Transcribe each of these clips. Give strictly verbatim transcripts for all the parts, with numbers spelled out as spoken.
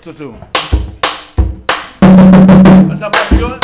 two, two. What's up, everyone?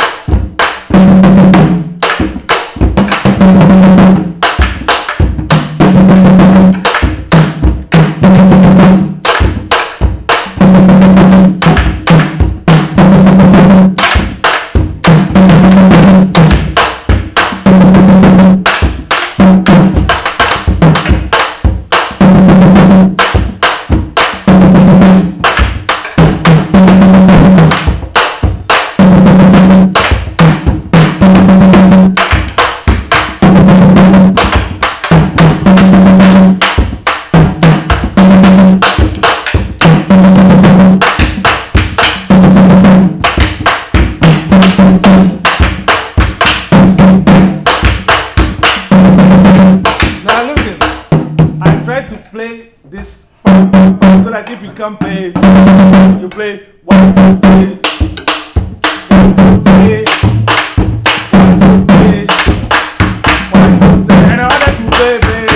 To play this so that if you can't play, you play one, two, three, one, two, three, one, two, three, one, two, three, and order to play, play.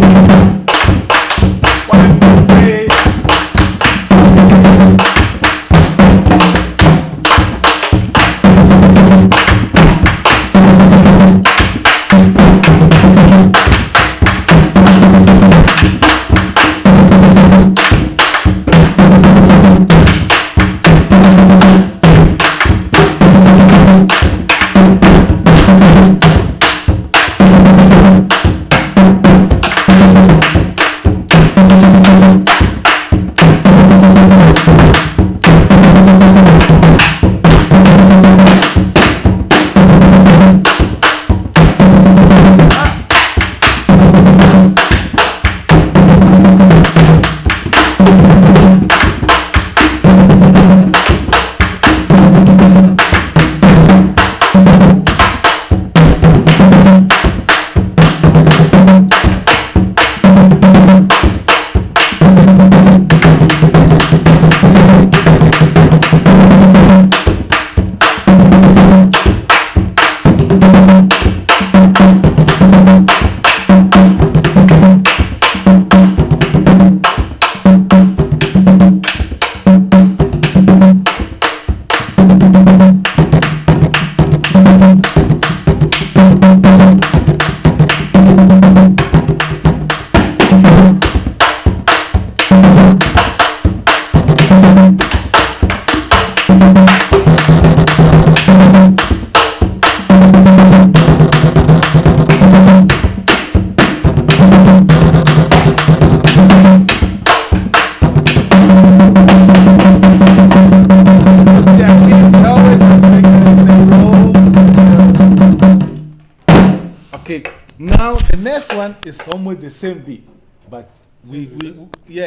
One, two, three. Okay, now the next one is almost the same beat, but we, we, yeah.